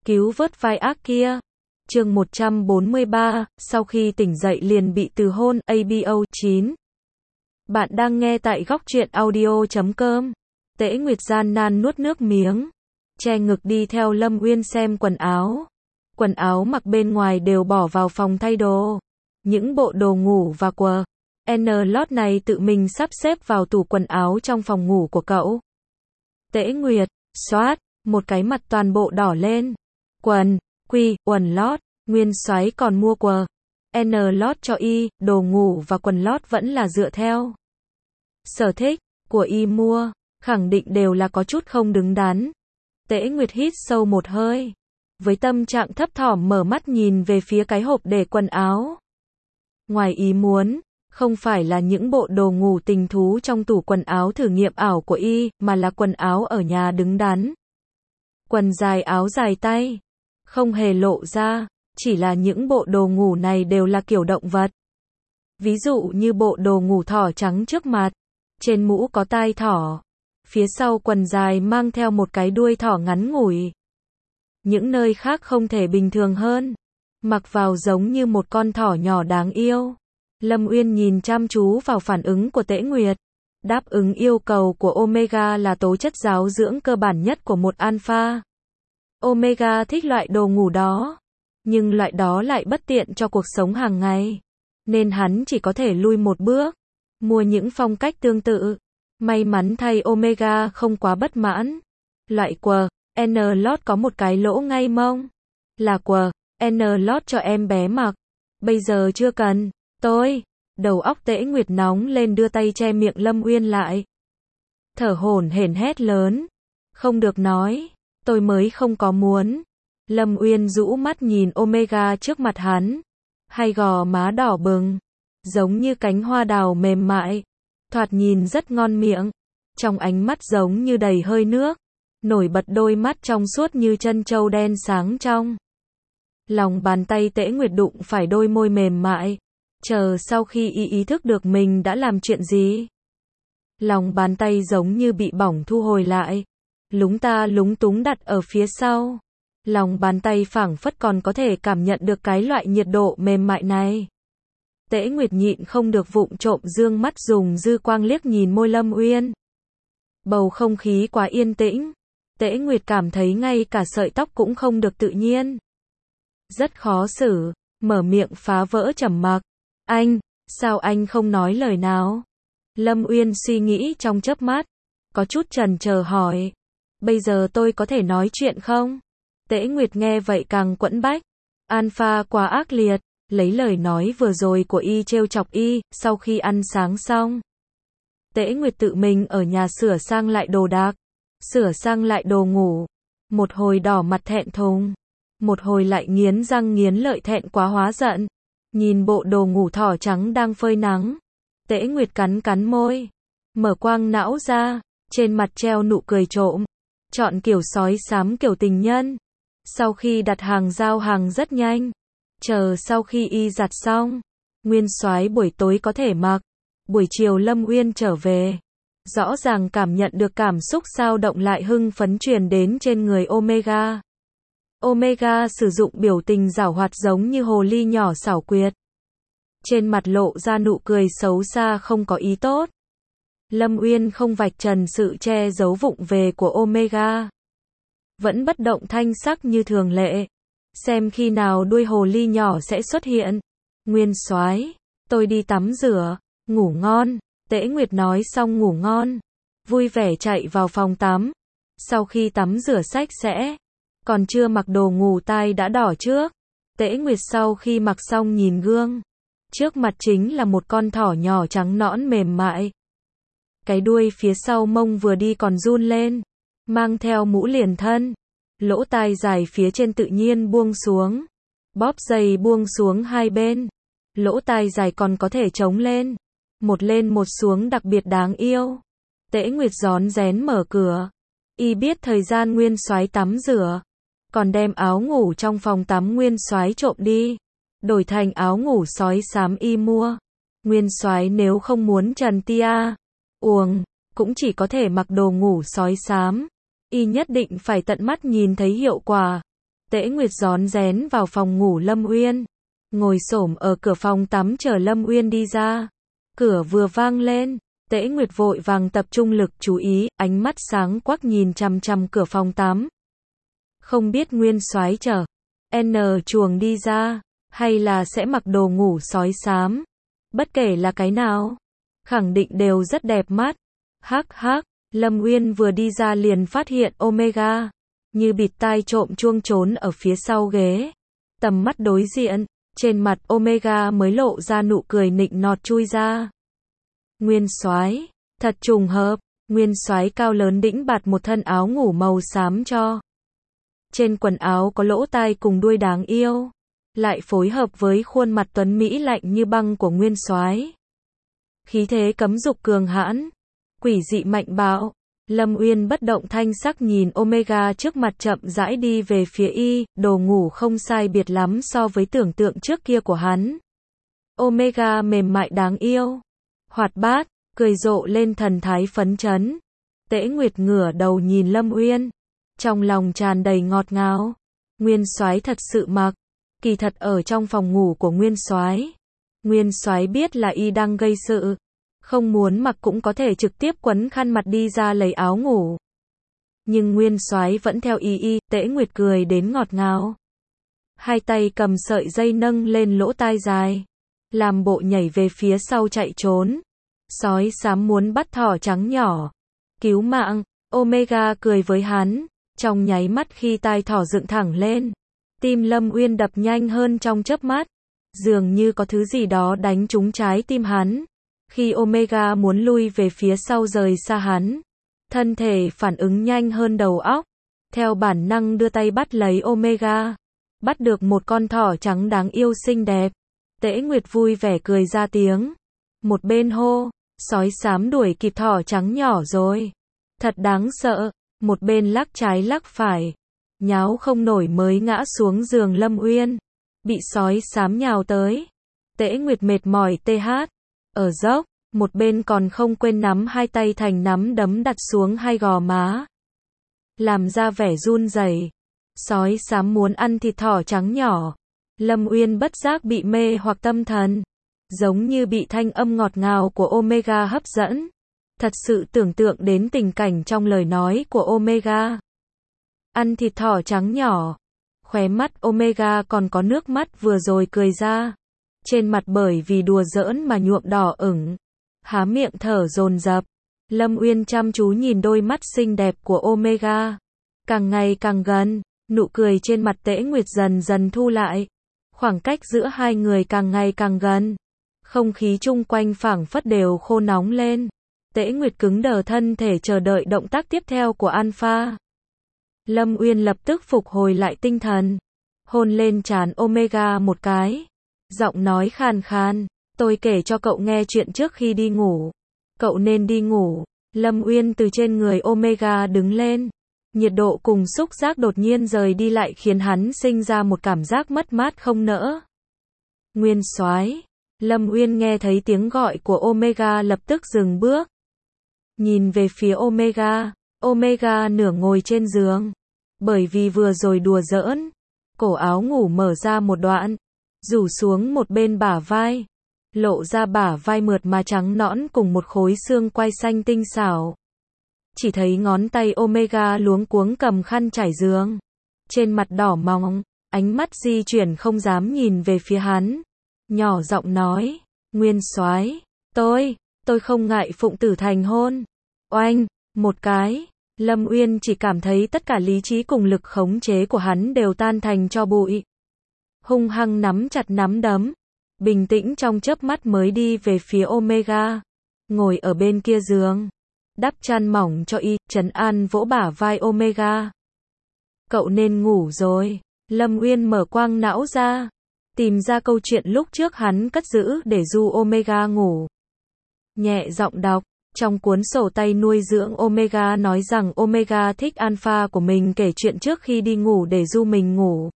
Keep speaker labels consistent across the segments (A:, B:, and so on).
A: cứu vớt vai ác kia. Chương 143, sau khi tỉnh dậy liền bị từ hôn, ABO 9. Bạn đang nghe tại góc truyện audio.com. Tễ Nguyệt gian nan nuốt nước miếng, che ngực đi theo Lâm Uyên xem quần áo. Quần áo mặc bên ngoài đều bỏ vào phòng thay đồ. Những bộ đồ ngủ và quần lót này tự mình sắp xếp vào tủ quần áo trong phòng ngủ của cậu. Tễ Nguyệt, xoát, một cái mặt toàn bộ đỏ lên. Quần lót, Nguyên Soái còn mua quần lót cho y, đồ ngủ và quần lót vẫn là dựa theo sở thích của y mua, khẳng định đều là có chút không đứng đắn. Tễ Nguyệt hít sâu một hơi, với tâm trạng thấp thỏm mở mắt nhìn về phía cái hộp để quần áo. Ngoài ý muốn, không phải là những bộ đồ ngủ tình thú trong tủ quần áo thử nghiệm ảo của y, mà là quần áo ở nhà đứng đắn. Quần dài áo dài tay, không hề lộ ra, chỉ là những bộ đồ ngủ này đều là kiểu động vật. Ví dụ như bộ đồ ngủ thỏ trắng trước mặt, trên mũ có tai thỏ, phía sau quần dài mang theo một cái đuôi thỏ ngắn ngủi. Những nơi khác không thể bình thường hơn, mặc vào giống như một con thỏ nhỏ đáng yêu. Lâm Uyên nhìn chăm chú vào phản ứng của Tễ Nguyệt. Đáp ứng yêu cầu của Omega là tố chất giáo dưỡng cơ bản nhất của một alpha. Omega thích loại đồ ngủ đó, nhưng loại đó lại bất tiện cho cuộc sống hàng ngày, nên hắn chỉ có thể lui một bước, mua những phong cách tương tự. May mắn thay Omega không quá bất mãn. Loại quần lót có một cái lỗ ngay mông, là quần lót cho em bé mặc. Bây giờ chưa cần. Đầu óc Tễ Nguyệt nóng lên, đưa tay che miệng Lâm Uyên lại. Thở hổn hển hét lớn. Không được nói, tôi mới không có muốn. Lâm Uyên rũ mắt nhìn Omega trước mặt hắn. Hai gò má đỏ bừng, giống như cánh hoa đào mềm mại. Thoạt nhìn rất ngon miệng. Trong ánh mắt giống như đầy hơi nước. Nổi bật đôi mắt trong suốt như trân châu đen sáng trong. Lòng bàn tay Tễ Nguyệt đụng phải đôi môi mềm mại. Chờ sau khi ý thức được mình đã làm chuyện gì, lòng bàn tay giống như bị bỏng thu hồi lại, lúng ta lúng túng đặt ở phía sau. Lòng bàn tay phảng phất còn có thể cảm nhận được cái loại nhiệt độ mềm mại này. Tễ Nguyệt nhịn không được vụng trộm dương mắt dùng dư quang liếc nhìn môi Lâm Uyên. Bầu không khí quá yên tĩnh, Tễ Nguyệt cảm thấy ngay cả sợi tóc cũng không được tự nhiên. Rất khó xử, mở miệng phá vỡ trầm mặc. Sao anh không nói lời nào? Lâm Uyên suy nghĩ trong chớp mắt, có chút chần chờ hỏi. Bây giờ tôi có thể nói chuyện không? Tễ Nguyệt nghe vậy càng quẫn bách. Alpha quá ác liệt, lấy lời nói vừa rồi của y trêu chọc y. Sau khi ăn sáng xong, Tễ Nguyệt tự mình ở nhà sửa sang lại đồ đạc, sửa sang lại đồ ngủ. Một hồi đỏ mặt thẹn thùng, một hồi lại nghiến răng nghiến lợi thẹn quá hóa giận. Nhìn bộ đồ ngủ thỏ trắng đang phơi nắng, Tễ Nguyệt cắn môi, mở quang não ra, trên mặt treo nụ cười trộm, chọn kiểu sói xám kiểu tình nhân. Sau khi đặt hàng giao hàng rất nhanh, chờ sau khi y giặt xong, Nguyên Soái buổi tối có thể mặc. Buổi chiều Lâm Uyên trở về, rõ ràng cảm nhận được cảm xúc dao động lại hưng phấn truyền đến trên người Omega. Omega sử dụng biểu tình giảo hoạt giống như hồ ly nhỏ xảo quyệt. Trên mặt lộ ra nụ cười xấu xa không có ý tốt. Lâm Uyên không vạch trần sự che giấu vụng về của Omega, vẫn bất động thanh sắc như thường lệ, xem khi nào đuôi hồ ly nhỏ sẽ xuất hiện. Nguyên Soái, tôi đi tắm rửa, ngủ ngon. Tễ Nguyệt nói xong ngủ ngon, vui vẻ chạy vào phòng tắm. Sau khi tắm rửa sạch sẽ, còn chưa mặc đồ ngủ tai đã đỏ trước. Tễ Nguyệt sau khi mặc xong nhìn gương, trước mặt chính là một con thỏ nhỏ trắng nõn mềm mại. Cái đuôi phía sau mông vừa đi còn run lên, mang theo mũ liền thân. Lỗ tai dài phía trên tự nhiên buông xuống, bóp dày buông xuống hai bên. Lỗ tai dài còn có thể chống lên một xuống đặc biệt đáng yêu. Tễ Nguyệt rón rén mở cửa. Y biết thời gian Nguyên Soái tắm rửa, còn đem áo ngủ trong phòng tắm Nguyên Soái trộm đi, đổi thành áo ngủ sói xám y mua. Nguyên Soái nếu không muốn trần tia uồng, cũng chỉ có thể mặc đồ ngủ sói xám. Y nhất định phải tận mắt nhìn thấy hiệu quả. Tễ Nguyệt rón rén vào phòng ngủ Lâm Uyên, ngồi xổm ở cửa phòng tắm chờ Lâm Uyên đi ra. Cửa vừa vang lên, Tễ Nguyệt vội vàng tập trung lực chú ý, ánh mắt sáng quắc nhìn chằm chằm cửa phòng tắm. Không biết Nguyên Soái chờ N chuồng đi ra, hay là sẽ mặc đồ ngủ sói xám. Bất kể là cái nào, khẳng định đều rất đẹp mắt. Hắc hắc, Lâm Uyên vừa đi ra liền phát hiện Omega, như bịt tai trộm chuông trốn ở phía sau ghế. Tầm mắt đối diện, trên mặt Omega mới lộ ra nụ cười nịnh nọt chui ra. Nguyên Soái, thật trùng hợp, Nguyên Soái cao lớn đĩnh bạt một thân áo ngủ màu xám cho. Trên quần áo có lỗ tai cùng đuôi đáng yêu, lại phối hợp với khuôn mặt tuấn mỹ lạnh như băng của Nguyên Soái. Khí thế cấm dục cường hãn, quỷ dị mạnh bạo. Lâm Uyên bất động thanh sắc nhìn Omega trước mặt chậm rãi đi về phía y, đồ ngủ không sai biệt lắm so với tưởng tượng trước kia của hắn. Omega mềm mại đáng yêu, hoạt bát, cười rộ lên thần thái phấn chấn. Tễ Nguyệt ngửa đầu nhìn Lâm Uyên, trong lòng tràn đầy ngọt ngào. Nguyên Soái thật sự mặc. Kỳ thật ở trong phòng ngủ của Nguyên Soái biết là y đang gây sự, không muốn mặc cũng có thể trực tiếp quấn khăn mặt đi ra lấy áo ngủ. Nhưng Nguyên Soái vẫn theo y. Tễ Nguyệt cười đến ngọt ngào, hai tay cầm sợi dây nâng lên lỗ tai dài, làm bộ nhảy về phía sau chạy trốn. Sói xám muốn bắt thỏ trắng nhỏ, cứu mạng. Omega cười với hắn, trong nháy mắt khi tai thỏ dựng thẳng lên, tim Lâm Uyên đập nhanh hơn trong chớp mắt, dường như có thứ gì đó đánh trúng trái tim hắn. Khi Omega muốn lui về phía sau rời xa hắn, thân thể phản ứng nhanh hơn đầu óc, theo bản năng đưa tay bắt lấy Omega, bắt được một con thỏ trắng đáng yêu xinh đẹp. Tễ Nguyệt vui vẻ cười ra tiếng, một bên hô, sói xám đuổi kịp thỏ trắng nhỏ rồi, thật đáng sợ. Một bên lắc trái lắc phải, nháo không nổi mới ngã xuống giường Lâm Uyên, bị sói xám nhào tới. Tễ Nguyệt mệt mỏi ở dốc, một bên còn không quên nắm hai tay thành nắm đấm đặt xuống hai gò má, làm ra vẻ run rẩy. Sói xám muốn ăn thịt thỏ trắng nhỏ. Lâm Uyên bất giác bị mê hoặc tâm thần, giống như bị thanh âm ngọt ngào của Omega hấp dẫn. Thật sự tưởng tượng đến tình cảnh trong lời nói của Omega. Ăn thịt thỏ trắng nhỏ. Khóe mắt Omega còn có nước mắt vừa rồi cười ra. Trên mặt bởi vì đùa giỡn mà nhuộm đỏ ửng. Há miệng thở dồn dập. Lâm Uyên chăm chú nhìn đôi mắt xinh đẹp của Omega. Càng ngày càng gần, nụ cười trên mặt Tễ Nguyệt dần dần thu lại. Khoảng cách giữa hai người càng ngày càng gần. Không khí chung quanh phảng phất đều khô nóng lên. Tễ Nguyệt cứng đờ thân thể chờ đợi động tác tiếp theo của Alpha. Lâm Uyên lập tức phục hồi lại tinh thần, hôn lên trán Omega một cái, giọng nói khàn khàn, tôi kể cho cậu nghe chuyện trước khi đi ngủ. Cậu nên đi ngủ. Lâm Uyên từ trên người Omega đứng lên. Nhiệt độ cùng xúc giác đột nhiên rời đi lại khiến hắn sinh ra một cảm giác mất mát không nỡ. Nguyên Soái. Lâm Uyên nghe thấy tiếng gọi của Omega lập tức dừng bước. Nhìn về phía Omega. Omega nửa ngồi trên giường. Bởi vì vừa rồi đùa giỡn, cổ áo ngủ mở ra một đoạn, rủ xuống một bên bả vai, lộ ra bả vai mượt mà trắng nõn cùng một khối xương quai xanh tinh xảo. Chỉ thấy ngón tay Omega luống cuống cầm khăn trải giường, trên mặt đỏ mọng, ánh mắt di chuyển không dám nhìn về phía hắn, nhỏ giọng nói, Nguyên Soái, tôi không ngại phụng tử thành hôn. Oanh, một cái, Lâm Uyên chỉ cảm thấy tất cả lý trí cùng lực khống chế của hắn đều tan thành tro bụi. Hung hăng nắm chặt nắm đấm, bình tĩnh trong chớp mắt mới đi về phía Omega, ngồi ở bên kia giường, đắp chăn mỏng cho y, trấn an vỗ bả vai Omega. Cậu nên ngủ rồi. Lâm Uyên mở quang não ra, tìm ra câu chuyện lúc trước hắn cất giữ để du Omega ngủ. Nhẹ giọng đọc. Trong cuốn sổ tay nuôi dưỡng Omega nói rằng Omega thích Alpha của mình kể chuyện trước khi đi ngủ để du mình ngủ.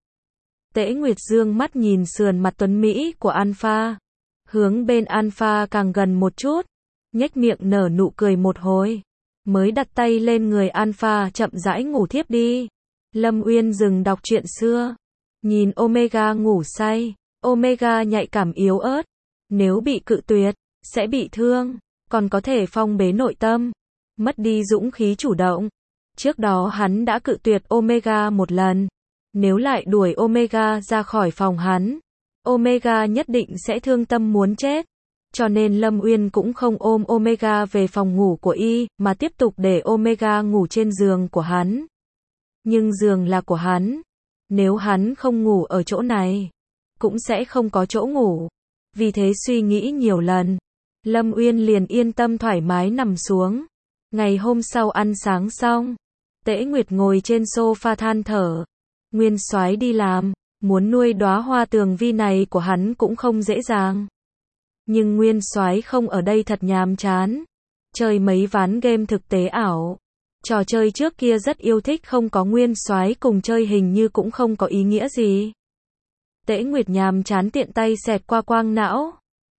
A: Tễ Nguyệt dương mắt nhìn sườn mặt tuấn Mỹ của Alpha. Hướng bên Alpha càng gần một chút. Nhếch miệng nở nụ cười một hồi. Mới đặt tay lên người Alpha chậm rãi ngủ thiếp đi. Lâm Uyên dừng đọc truyện xưa. Nhìn Omega ngủ say. Omega nhạy cảm yếu ớt. Nếu bị cự tuyệt, sẽ bị thương, còn có thể phong bế nội tâm, mất đi dũng khí chủ động. Trước đó hắn đã cự tuyệt Omega một lần. Nếu lại đuổi Omega ra khỏi phòng hắn, Omega nhất định sẽ thương tâm muốn chết. Cho nên Lâm Uyên cũng không ôm Omega về phòng ngủ của y, mà tiếp tục để Omega ngủ trên giường của hắn. Nhưng giường là của hắn. Nếu hắn không ngủ ở chỗ này, cũng sẽ không có chỗ ngủ. Vì thế suy nghĩ nhiều lần, Lâm Uyên liền yên tâm thoải mái nằm xuống. Ngày hôm sau ăn sáng xong, Tễ Nguyệt ngồi trên sofa than thở. Nguyên soái đi làm, muốn nuôi đóa hoa tường vi này của hắn cũng không dễ dàng. Nhưng Nguyên soái không ở đây thật nhàm chán. Chơi mấy ván game thực tế ảo. Trò chơi trước kia rất yêu thích không có Nguyên soái cùng chơi hình như cũng không có ý nghĩa gì. Tễ Nguyệt nhàm chán tiện tay xẹt qua quang não.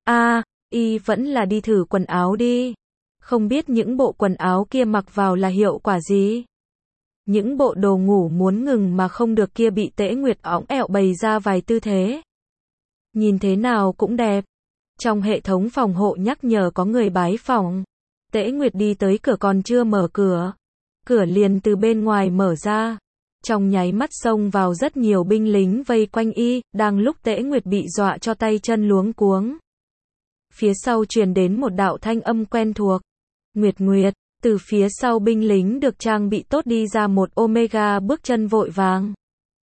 A: Y vẫn là đi thử quần áo đi. Không biết những bộ quần áo kia mặc vào là hiệu quả gì. Những bộ đồ ngủ muốn ngừng mà không được kia bị Tễ Nguyệt õng ẹo bày ra vài tư thế. Nhìn thế nào cũng đẹp. Trong hệ thống phòng hộ nhắc nhở có người bái phòng. Tễ Nguyệt đi tới cửa còn chưa mở cửa. Cửa liền từ bên ngoài mở ra. Trong nháy mắt xông vào rất nhiều binh lính vây quanh y, đang lúc Tễ Nguyệt bị dọa cho tay chân luống cuống. Phía sau truyền đến một đạo thanh âm quen thuộc. Nguyệt Nguyệt, từ phía sau binh lính được trang bị tốt đi ra một Omega bước chân vội vàng.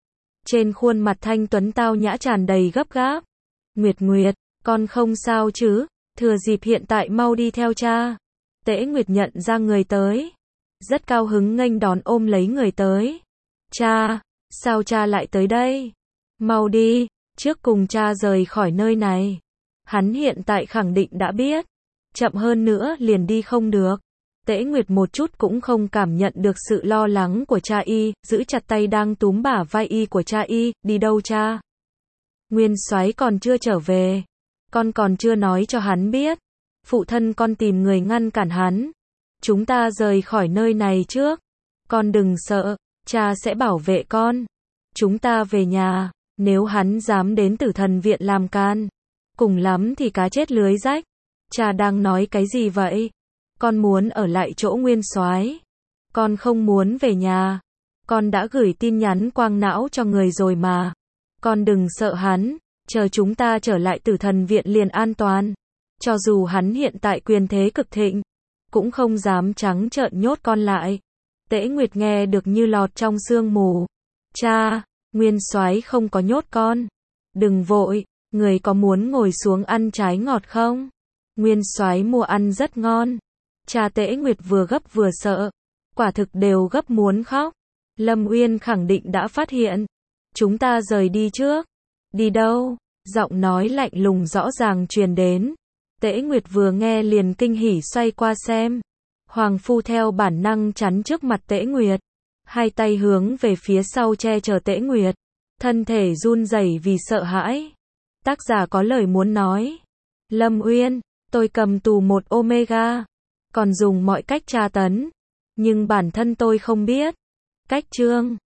A: Trên khuôn mặt thanh tuấn tao nhã tràn đầy gấp gáp. Nguyệt Nguyệt, con không sao chứ, thừa dịp hiện tại mau đi theo cha. Tễ Nguyệt nhận ra người tới. Rất cao hứng nghênh đón ôm lấy người tới. Cha, sao cha lại tới đây? Mau đi, trước cùng cha rời khỏi nơi này. Hắn hiện tại khẳng định đã biết. Chậm hơn nữa liền đi không được. Tễ Nguyệt một chút cũng không cảm nhận được sự lo lắng của cha y, giữ chặt tay đang túm bả vai y của cha y, đi đâu cha? Nguyên soái còn chưa trở về. Con còn chưa nói cho hắn biết. Phụ thân con tìm người ngăn cản hắn. Chúng ta rời khỏi nơi này trước. Con đừng sợ, cha sẽ bảo vệ con. Chúng ta về nhà, nếu hắn dám đến Tử Thần viện làm can, cùng lắm thì cá chết lưới rách. Cha đang nói cái gì vậy? Con muốn ở lại chỗ Nguyên soái. Con không muốn về nhà. Con đã gửi tin nhắn quang não cho người rồi mà. Con đừng sợ hắn, chờ chúng ta trở lại Tử Thần viện liền an toàn. Cho dù hắn hiện tại quyền thế cực thịnh, cũng không dám trắng trợn nhốt con lại. Tễ Nguyệt nghe được như lọt trong sương mù. Cha, Nguyên soái không có nhốt con. Đừng vội, người có muốn ngồi xuống ăn trái ngọt không? Nguyên soái mua ăn rất ngon. Cha Tễ Nguyệt vừa gấp vừa sợ. Quả thực đều gấp muốn khóc. Lâm Uyên khẳng định đã phát hiện. Chúng ta rời đi trước. Đi đâu? Giọng nói lạnh lùng rõ ràng truyền đến. Tễ Nguyệt vừa nghe liền kinh hỉ xoay qua xem. Hoàng phu theo bản năng chắn trước mặt Tễ Nguyệt. Hai tay hướng về phía sau che chở Tễ Nguyệt. Thân thể run rẩy vì sợ hãi. Tác giả có lời muốn nói. Lâm Uyên, tôi cầm tù một Omega. Còn dùng mọi cách tra tấn. Nhưng bản thân tôi không biết. Cách chương